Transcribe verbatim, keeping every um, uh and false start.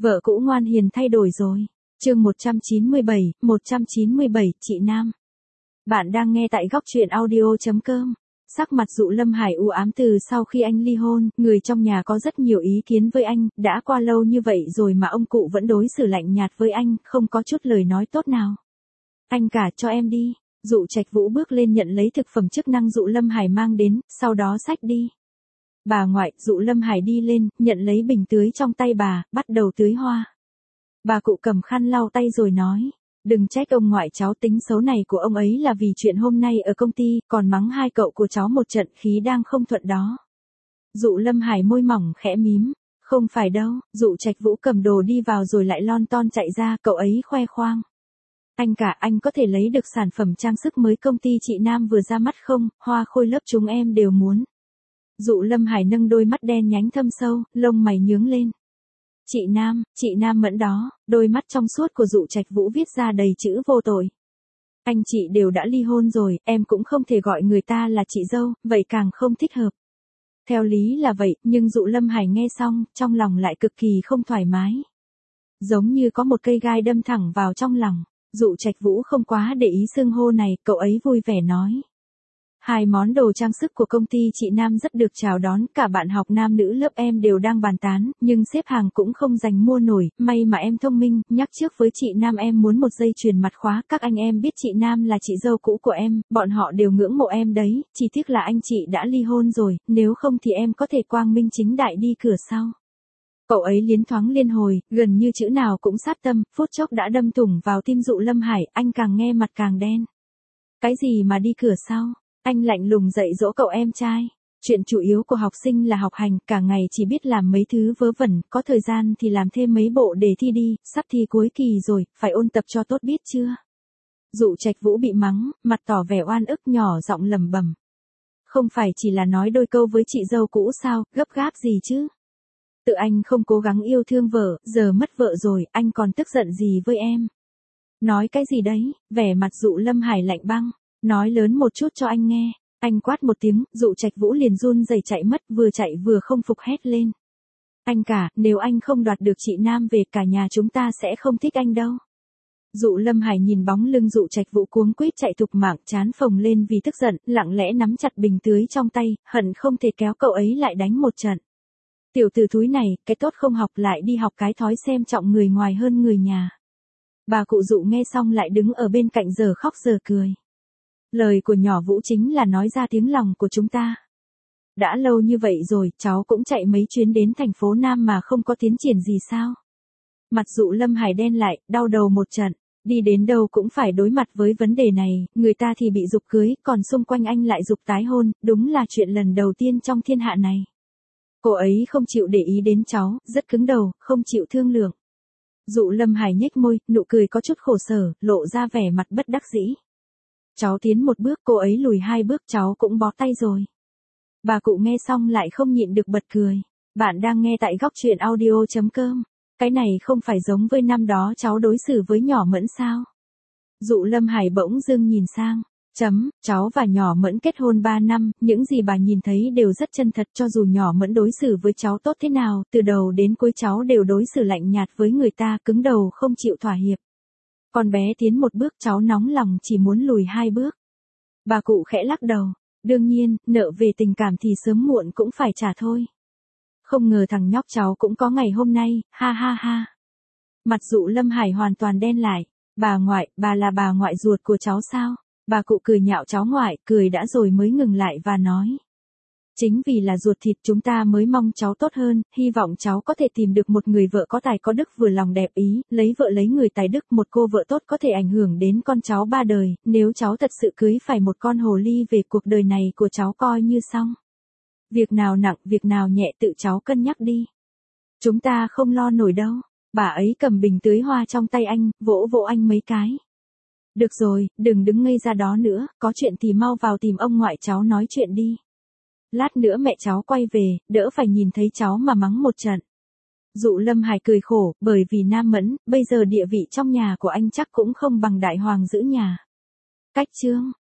Vợ cũ ngoan hiền thay đổi rồi. Chương một trăm chín mươi bảy, một trăm chín mươi bảy, chị Nam. Bạn đang nghe tại góc truyện audio chấm com. Sắc mặt Dụ Lâm Hải u ám từ sau khi anh ly hôn, người trong nhà có rất nhiều ý kiến với anh, đã qua lâu như vậy rồi mà ông cụ vẫn đối xử lạnh nhạt với anh, không có chút lời nói tốt nào. Anh cả cho em đi. Dụ Trạch Vũ bước lên nhận lấy thực phẩm chức năng Dụ Lâm Hải mang đến, sau đó xách đi. Bà ngoại, Dụ Lâm Hải đi lên, nhận lấy bình tưới trong tay bà, bắt đầu tưới hoa. Bà cụ cầm khăn lau tay rồi nói, đừng trách ông ngoại, cháu tính xấu này của ông ấy là vì chuyện hôm nay ở công ty, còn mắng hai cậu của cháu một trận khí đang không thuận đó. Dụ Lâm Hải môi mỏng khẽ mím, không phải đâu. Dụ Trạch Vũ cầm đồ đi vào rồi lại lon ton chạy ra, cậu ấy khoe khoang. Anh cả, anh có thể lấy được sản phẩm trang sức mới công ty chị Nam vừa ra mắt không, hoa khôi lớp chúng em đều muốn. Dụ Lâm Hải nâng đôi mắt đen nhánh thâm sâu, lông mày nhướng lên. Chị Nam, chị Nam Mẫn đó. Đôi mắt trong suốt của Dụ Trạch Vũ viết ra đầy chữ vô tội. Anh chị đều đã ly hôn rồi, em cũng không thể gọi người ta là chị dâu, vậy càng không thích hợp. Theo lý là vậy, nhưng Dụ Lâm Hải nghe xong, trong lòng lại cực kỳ không thoải mái. Giống như có một cây gai đâm thẳng vào trong lòng. Dụ Trạch Vũ không quá để ý xưng hô này, cậu ấy vui vẻ nói. Hai món đồ trang sức của công ty chị Nam rất được chào đón, cả bạn học nam nữ lớp em đều đang bàn tán, nhưng xếp hàng cũng không giành mua nổi, may mà em thông minh, nhắc trước với chị Nam em muốn một dây chuyền mặt khóa, các anh em biết chị Nam là chị dâu cũ của em, bọn họ đều ngưỡng mộ em đấy, chỉ tiếc là anh chị đã ly hôn rồi, nếu không thì em có thể quang minh chính đại đi cửa sau. Cậu ấy liến thoáng liên hồi, gần như chữ nào cũng sát tâm, phút chốc đã đâm thủng vào tim Dụ Lâm Hải, anh càng nghe mặt càng đen. Cái gì mà đi cửa sau? Anh lạnh lùng dạy dỗ cậu em trai. Chuyện chủ yếu của học sinh là học hành, cả ngày chỉ biết làm mấy thứ vớ vẩn, có thời gian thì làm thêm mấy bộ đề thi đi, sắp thi cuối kỳ rồi, phải ôn tập cho tốt biết chưa? Dụ Trạch Vũ bị mắng, mặt tỏ vẻ oan ức nhỏ giọng lẩm bẩm. Không phải chỉ là nói đôi câu với chị dâu cũ sao, gấp gáp gì chứ? Tự anh không cố gắng yêu thương vợ, giờ mất vợ rồi, anh còn tức giận gì với em? Nói cái gì đấy? Vẻ mặt Dụ Lâm Hải lạnh băng. Nói lớn một chút cho anh nghe. Anh quát một tiếng, Dụ Trạch Vũ liền run rẩy chạy mất, vừa chạy vừa không phục hét lên. Anh cả, nếu anh không đoạt được chị Nam về, cả nhà chúng ta sẽ không thích anh đâu. Dụ Lâm Hải nhìn bóng lưng Dụ Trạch Vũ cuống quýt chạy thục mạng, trán phồng lên vì tức giận, lặng lẽ nắm chặt bình tưới trong tay, hận không thể kéo cậu ấy lại đánh một trận. Tiểu tử thúi này, cái tốt không học lại đi học cái thói xem trọng người ngoài hơn người nhà. Bà cụ Dụ nghe xong lại đứng ở bên cạnh giờ khóc giờ cười. Lời của nhỏ Vũ chính là nói ra tiếng lòng của chúng ta. Đã lâu như vậy rồi, cháu cũng chạy mấy chuyến đến thành phố Nam mà không có tiến triển gì sao? Mặt Dụ Lâm Hải đen lại, đau đầu một trận, đi đến đâu cũng phải đối mặt với vấn đề này, người ta thì bị giục cưới, còn xung quanh anh lại giục tái hôn, đúng là chuyện lần đầu tiên trong thiên hạ này. Cô ấy không chịu để ý đến cháu, rất cứng đầu, không chịu thương lượng. Dụ Lâm Hải nhếch môi, nụ cười có chút khổ sở, lộ ra vẻ mặt bất đắc dĩ. Cháu tiến một bước, cô ấy lùi hai bước, cháu cũng bó tay rồi. Bà cụ nghe xong lại không nhịn được bật cười. Bạn đang nghe tại góc truyện audio chấm com. Cái này không phải giống với năm đó cháu đối xử với nhỏ Mẫn sao? Dụ Lâm Hải bỗng dưng nhìn sang. Chấm, cháu và nhỏ Mẫn kết hôn ba năm, những gì bà nhìn thấy đều rất chân thật, cho dù nhỏ Mẫn đối xử với cháu tốt thế nào, từ đầu đến cuối cháu đều đối xử lạnh nhạt với người ta, cứng đầu không chịu thỏa hiệp. Con bé tiến một bước, cháu nóng lòng chỉ muốn lùi hai bước. Bà cụ khẽ lắc đầu. Đương nhiên, nợ về tình cảm thì sớm muộn cũng phải trả thôi. Không ngờ thằng nhóc cháu cũng có ngày hôm nay, ha ha ha. Mặt Dụ Lâm Hải hoàn toàn đen lại. Bà ngoại, bà là bà ngoại ruột của cháu sao? Bà cụ cười nhạo cháu ngoại, cười đã rồi mới ngừng lại và nói. Chính vì là ruột thịt chúng ta mới mong cháu tốt hơn, hy vọng cháu có thể tìm được một người vợ có tài có đức vừa lòng đẹp ý, lấy vợ lấy người tài đức, một cô vợ tốt có thể ảnh hưởng đến con cháu ba đời, nếu cháu thật sự cưới phải một con hồ ly về cuộc đời này của cháu coi như xong. Việc nào nặng, việc nào nhẹ tự cháu cân nhắc đi. Chúng ta không lo nổi đâu. Bà ấy cầm bình tưới hoa trong tay anh, vỗ vỗ anh mấy cái. Được rồi, đừng đứng ngây ra đó nữa, có chuyện thì mau vào tìm ông ngoại cháu nói chuyện đi. Lát nữa mẹ cháu quay về, đỡ phải nhìn thấy cháu mà mắng một trận. Dụ Lâm Hải cười khổ, bởi vì Nam Mẫn, bây giờ địa vị trong nhà của anh chắc cũng không bằng đại hoàng giữ nhà. Cách chương.